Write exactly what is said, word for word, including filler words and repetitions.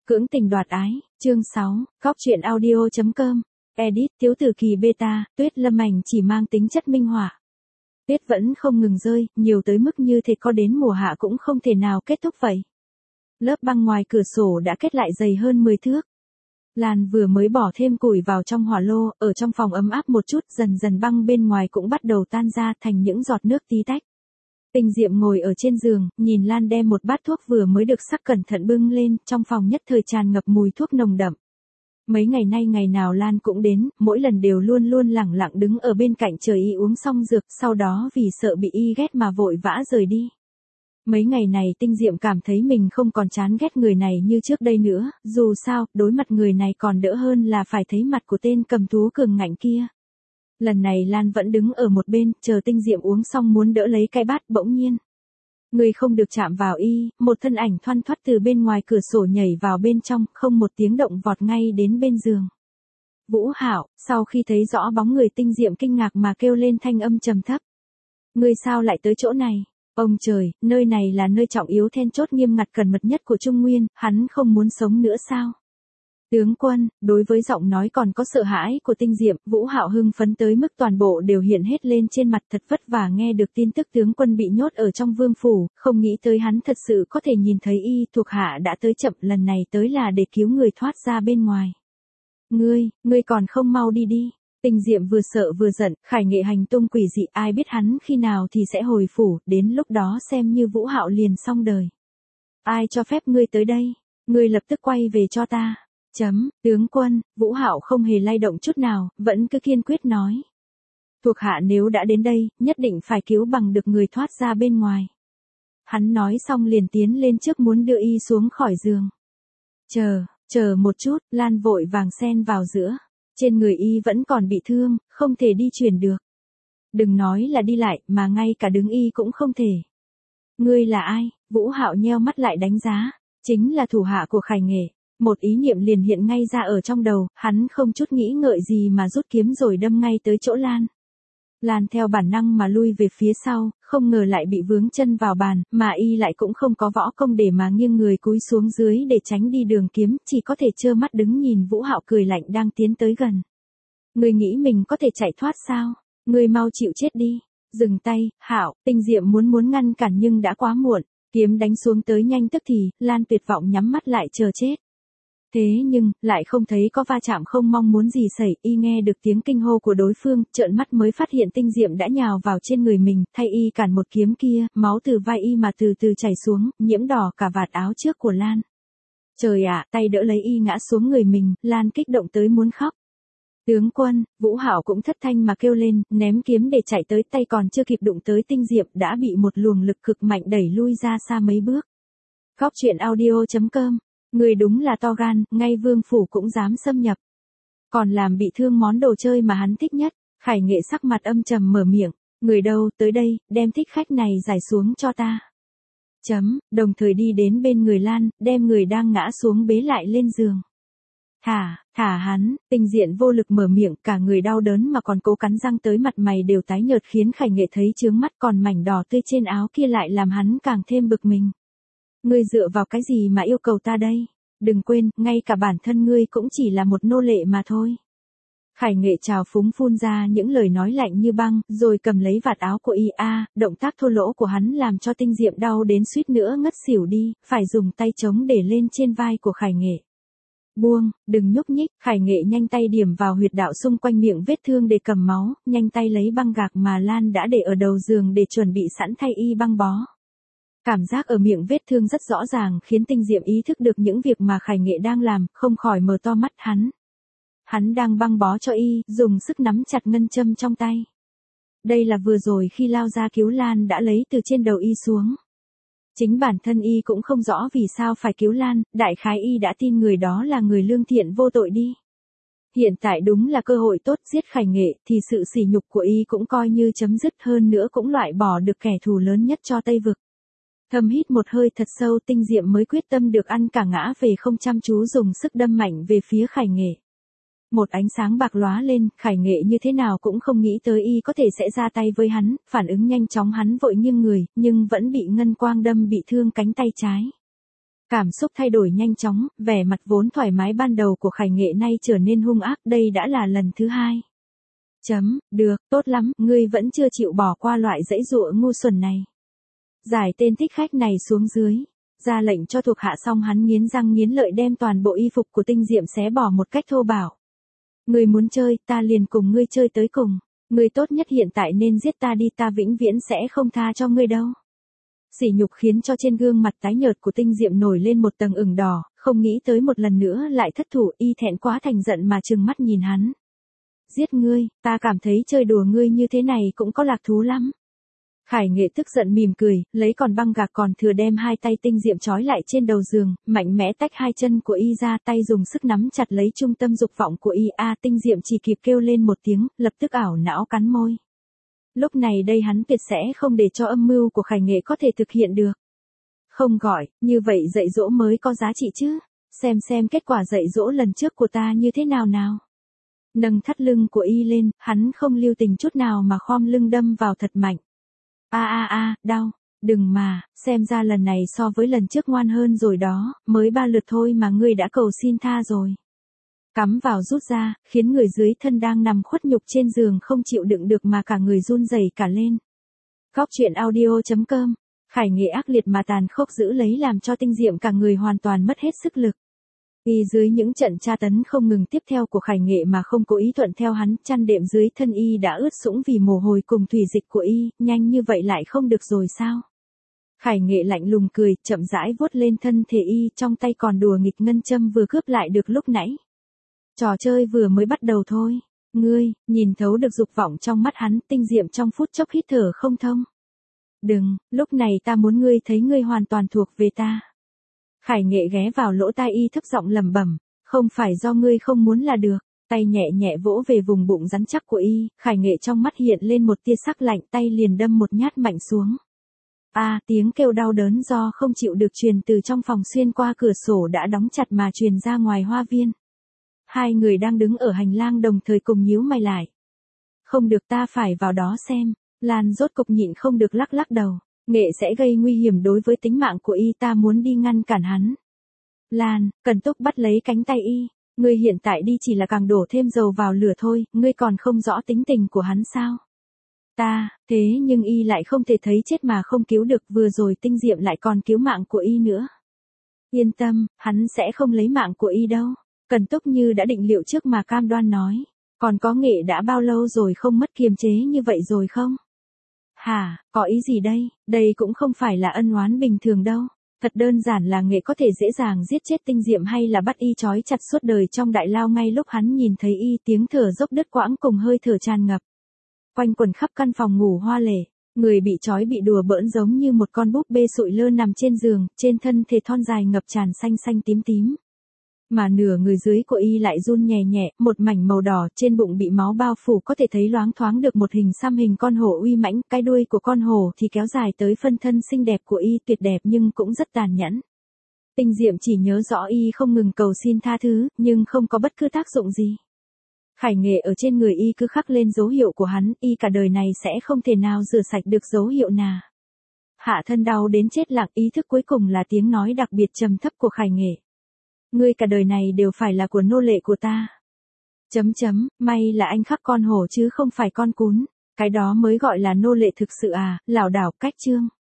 Cưỡng tình đoạt ái, chương sáu, góc truyện audio chấm com, edit, thiếu tử kỳ beta, tuyết lâm ảnh chỉ mang tính chất minh họa. Tuyết vẫn không ngừng rơi, nhiều tới mức như thể có đến mùa hạ cũng không thể nào kết thúc vậy. Lớp băng ngoài cửa sổ đã kết lại dày hơn mười thước. Lan vừa mới bỏ thêm củi vào trong hỏa lô, ở trong phòng ấm áp một chút, dần dần băng bên ngoài cũng bắt đầu tan ra thành những giọt nước tí tách. Tinh Diệm ngồi ở trên giường, nhìn Lan đem một bát thuốc vừa mới được sắc cẩn thận bưng lên, trong phòng nhất thời tràn ngập mùi thuốc nồng đậm. Mấy ngày nay ngày nào Lan cũng đến, mỗi lần đều luôn luôn lẳng lặng đứng ở bên cạnh chờ y uống xong dược, sau đó vì sợ bị y ghét mà vội vã rời đi. Mấy ngày này Tinh Diệm cảm thấy mình không còn chán ghét người này như trước đây nữa, dù sao, đối mặt người này còn đỡ hơn là phải thấy mặt của tên cầm thú cường ngạnh kia. Lần này Lan vẫn đứng ở một bên, chờ Tinh Diệm uống xong muốn đỡ lấy cái bát, bỗng nhiên. Người không được chạm vào y, một thân ảnh thoăn thoắt từ bên ngoài cửa sổ nhảy vào bên trong, không một tiếng động vọt ngay đến bên giường. Vũ Hạo, sau khi thấy rõ bóng người Tinh Diệm kinh ngạc mà kêu lên thanh âm trầm thấp. Ngươi sao lại tới chỗ này? Ông trời, nơi này là nơi trọng yếu then chốt nghiêm ngặt cần mật nhất của Trung Nguyên, hắn không muốn sống nữa sao? Tướng quân, đối với giọng nói còn có sợ hãi của Tinh Diệm, Vũ Hạo hưng phấn tới mức toàn bộ đều hiện hết lên trên mặt, thật vất vả nghe được tin tức tướng quân bị nhốt ở trong vương phủ, không nghĩ tới hắn thật sự có thể nhìn thấy y, thuộc hạ đã tới chậm, lần này tới là để cứu người thoát ra bên ngoài. Ngươi, ngươi còn không mau đi đi. Tinh Diệm vừa sợ vừa giận, Khải Nghệ hành tung quỷ dị, ai biết hắn khi nào thì sẽ hồi phủ, đến lúc đó xem như Vũ Hạo liền xong đời. Ai cho phép ngươi tới đây? Ngươi lập tức quay về cho ta. Chấm, tướng quân, Vũ Hạo không hề lay động chút nào, vẫn cứ kiên quyết nói. Thuộc hạ nếu đã đến đây, nhất định phải cứu bằng được người thoát ra bên ngoài. Hắn nói xong liền tiến lên trước muốn đưa y xuống khỏi giường. Chờ, chờ một chút, Lan vội vàng xen vào giữa. Trên người y vẫn còn bị thương, không thể đi chuyển được. Đừng nói là đi lại, mà ngay cả đứng y cũng không thể. Ngươi là ai? Vũ Hạo nheo mắt lại đánh giá. Chính là thủ hạ của Khải Nghệ. Một ý niệm liền hiện ngay ra ở trong đầu, hắn không chút nghĩ ngợi gì mà rút kiếm rồi đâm ngay tới chỗ Lan. Lan theo bản năng mà lui về phía sau, không ngờ lại bị vướng chân vào bàn, mà y lại cũng không có võ công để mà nghiêng người cúi xuống dưới để tránh đi đường kiếm, chỉ có thể trơ mắt đứng nhìn Vũ Hạo cười lạnh đang tiến tới gần. Ngươi nghĩ mình có thể chạy thoát sao? Ngươi mau chịu chết đi. Dừng tay, Hạo. Tinh Diệm muốn muốn ngăn cản nhưng đã quá muộn, kiếm đánh xuống tới nhanh tức thì, Lan tuyệt vọng nhắm mắt lại chờ chết. Thế nhưng, lại không thấy có va chạm không mong muốn gì xảy, y nghe được tiếng kinh hô của đối phương, trợn mắt mới phát hiện Tinh Diệm đã nhào vào trên người mình, thay y cản một kiếm kia, máu từ vai y mà từ từ chảy xuống, nhiễm đỏ cả vạt áo trước của Lan. Trời ạ, tay đỡ lấy y ngã xuống người mình, Lan kích động tới muốn khóc. Tướng quân, Vũ Hạo cũng thất thanh mà kêu lên, ném kiếm để chạy tới, tay còn chưa kịp đụng tới Tinh Diệm đã bị một luồng lực cực mạnh đẩy lui ra xa mấy bước. Góc truyện audio chấm com. Người đúng là to gan, ngay vương phủ cũng dám xâm nhập. Còn làm bị thương món đồ chơi mà hắn thích nhất. Khải Nghệ sắc mặt âm trầm mở miệng. Người đâu, tới đây, đem thích khách này giải xuống cho ta. Chấm, đồng thời đi đến bên người Lan, đem người đang ngã xuống bế lại lên giường. Thả, thả hắn. Tinh Diện vô lực mở miệng, cả người đau đớn mà còn cố cắn răng tới mặt mày đều tái nhợt, khiến Khải Nghệ thấy chướng mắt, còn mảnh đỏ tươi trên áo kia lại làm hắn càng thêm bực mình. Ngươi dựa vào cái gì mà yêu cầu ta đây? Đừng quên, ngay cả bản thân ngươi cũng chỉ là một nô lệ mà thôi. Khải Nghệ trào phúng phun ra những lời nói lạnh như băng, rồi cầm lấy vạt áo của y a, động tác thô lỗ của hắn làm cho Tinh Diệm đau đến suýt nữa ngất xỉu đi, phải dùng tay chống để lên trên vai của Khải Nghệ. Buông, đừng nhúc nhích. Khải Nghệ nhanh tay điểm vào huyệt đạo xung quanh miệng vết thương để cầm máu, nhanh tay lấy băng gạc mà Lan đã để ở đầu giường để chuẩn bị sẵn thay y băng bó. Cảm giác ở miệng vết thương rất rõ ràng khiến Tinh Diệm ý thức được những việc mà Khải Nghệ đang làm, không khỏi mở to mắt hắn. Hắn đang băng bó cho y, dùng sức nắm chặt ngân châm trong tay. Đây là vừa rồi khi lao ra cứu Lan đã lấy từ trên đầu y xuống. Chính bản thân y cũng không rõ vì sao phải cứu Lan, đại khái y đã tin người đó là người lương thiện vô tội đi. Hiện tại đúng là cơ hội tốt giết Khải Nghệ thì sự sỉ nhục của y cũng coi như chấm dứt, hơn nữa cũng loại bỏ được kẻ thù lớn nhất cho Tây Vực. Thầm hít một hơi thật sâu, Tinh Diệm mới quyết tâm được ăn cả ngã về không, chăm chú dùng sức đâm mạnh về phía Khải Nghệ. Một ánh sáng bạc lóa lên, Khải Nghệ như thế nào cũng không nghĩ tới y có thể sẽ ra tay với hắn, phản ứng nhanh chóng hắn vội nghiêng người, nhưng vẫn bị ngân quang đâm bị thương cánh tay trái. Cảm xúc thay đổi nhanh chóng, vẻ mặt vốn thoải mái ban đầu của Khải Nghệ nay trở nên hung ác, đây đã là lần thứ hai. Chấm, được, tốt lắm, ngươi vẫn chưa chịu bỏ qua loại dãy dụa ngu xuẩn này. Giải tên thích khách này xuống dưới, ra lệnh cho thuộc hạ xong hắn nghiến răng nghiến lợi đem toàn bộ y phục của Tinh Diệm xé bỏ một cách thô bạo. Ngươi muốn chơi, ta liền cùng ngươi chơi tới cùng. Ngươi tốt nhất hiện tại nên giết ta đi, ta vĩnh viễn sẽ không tha cho ngươi đâu. Sỉ nhục khiến cho trên gương mặt tái nhợt của Tinh Diệm nổi lên một tầng ửng đỏ, không nghĩ tới một lần nữa lại thất thủ, y thẹn quá thành giận mà trừng mắt nhìn hắn. Giết ngươi, ta cảm thấy chơi đùa ngươi như thế này cũng có lạc thú lắm. Khải Nghệ tức giận mỉm cười, lấy còn băng gạc còn thừa đem hai tay Tinh Diệm trói lại trên đầu giường, mạnh mẽ tách hai chân của y ra, tay dùng sức nắm chặt lấy trung tâm dục vọng của y. A Tinh Diệm chỉ kịp kêu lên một tiếng, lập tức ảo não cắn môi. Lúc này đây hắn tuyệt sẽ không để cho âm mưu của Khải Nghệ có thể thực hiện được. Không gọi, như vậy dạy dỗ mới có giá trị chứ. Xem xem kết quả dạy dỗ lần trước của ta như thế nào nào. Nâng thắt lưng của y lên, hắn không lưu tình chút nào mà khom lưng đâm vào thật mạnh. A a a, đau, đừng mà, xem ra lần này so với lần trước ngoan hơn rồi đó, mới ba lượt thôi mà ngươi đã cầu xin tha rồi. Cắm vào rút ra, khiến người dưới thân đang nằm khuất nhục trên giường không chịu đựng được mà cả người run rẩy cả lên. Góc truyện audio chấm com, Khải Nghệ ác liệt mà tàn khốc giữ lấy làm cho Tinh Diệm cả người hoàn toàn mất hết sức lực. Y dưới những trận tra tấn không ngừng tiếp theo của Khải Nghệ mà không cố ý thuận theo hắn, chăn đệm dưới thân y đã ướt sũng vì mồ hôi cùng thủy dịch của y, nhanh như vậy lại không được rồi sao? Khải Nghệ lạnh lùng cười, chậm rãi vuốt lên thân thể y, trong tay còn đùa nghịch ngân châm vừa cướp lại được lúc nãy. Trò chơi vừa mới bắt đầu thôi. Ngươi, nhìn thấu được dục vọng trong mắt hắn, Tinh Diệm trong phút chốc hít thở không thông. Đừng, lúc này ta muốn ngươi thấy ngươi hoàn toàn thuộc về ta. Khải Nghệ ghé vào lỗ tai y thấp giọng lẩm bẩm, không phải do ngươi không muốn là được. Tay nhẹ nhẹ vỗ về vùng bụng rắn chắc của y, Khải Nghệ trong mắt hiện lên một tia sắc lạnh, tay liền đâm một nhát mạnh xuống. A, à, tiếng kêu đau đớn do không chịu được truyền từ trong phòng xuyên qua cửa sổ đã đóng chặt mà truyền ra ngoài hoa viên. Hai người đang đứng ở hành lang đồng thời cùng nhíu mày lại. Không được, ta phải vào đó xem. Lan rốt cục nhịn không được lắc lắc đầu. Nghệ sẽ gây nguy hiểm đối với tính mạng của y, ta muốn đi ngăn cản hắn. Lan, Cần Túc bắt lấy cánh tay y. Ngươi hiện tại đi chỉ là càng đổ thêm dầu vào lửa thôi, ngươi còn không rõ tính tình của hắn sao? Ta, thế nhưng y lại không thể thấy chết mà không cứu được, vừa rồi Tinh Diệm lại còn cứu mạng của y nữa. Yên tâm, hắn sẽ không lấy mạng của y đâu. Cần Túc như đã định liệu trước mà cam đoan nói. Còn có Nghệ đã bao lâu rồi không mất kiềm chế như vậy rồi không? Hả, có ý gì đây? Đây cũng không phải là ân oán bình thường đâu. Thật đơn giản là Nghệ có thể dễ dàng giết chết Tinh Diệm hay là bắt y trói chặt suốt đời trong đại lao ngay lúc hắn nhìn thấy y, tiếng thở dốc đứt quãng cùng hơi thở tràn ngập. Quanh quần khắp căn phòng ngủ hoa lệ, người bị trói bị đùa bỡn giống như một con búp bê sụi lơ nằm trên giường, trên thân thể thon dài ngập tràn xanh xanh tím tím. Mà nửa người dưới của y lại run nhẹ nhẹ, một mảnh màu đỏ, trên bụng bị máu bao phủ, có thể thấy loáng thoáng được một hình xăm hình con hổ uy mãnh, cái đuôi của con hổ thì kéo dài tới phân thân xinh đẹp của y, tuyệt đẹp nhưng cũng rất tàn nhẫn. Tinh Diệm chỉ nhớ rõ y không ngừng cầu xin tha thứ, nhưng không có bất cứ tác dụng gì. Khải Nghệ ở trên người y cứ khắc lên dấu hiệu của hắn, y cả đời này sẽ không thể nào rửa sạch được dấu hiệu nào. Hạ thân đau đến chết lặng, ý thức cuối cùng là tiếng nói đặc biệt trầm thấp của Khải Nghệ. Ngươi cả đời này đều phải là của nô lệ của ta. Chấm chấm, may là anh khắc con hổ chứ không phải con cún. Cái đó mới gọi là nô lệ thực sự à, lảo đảo cách chương.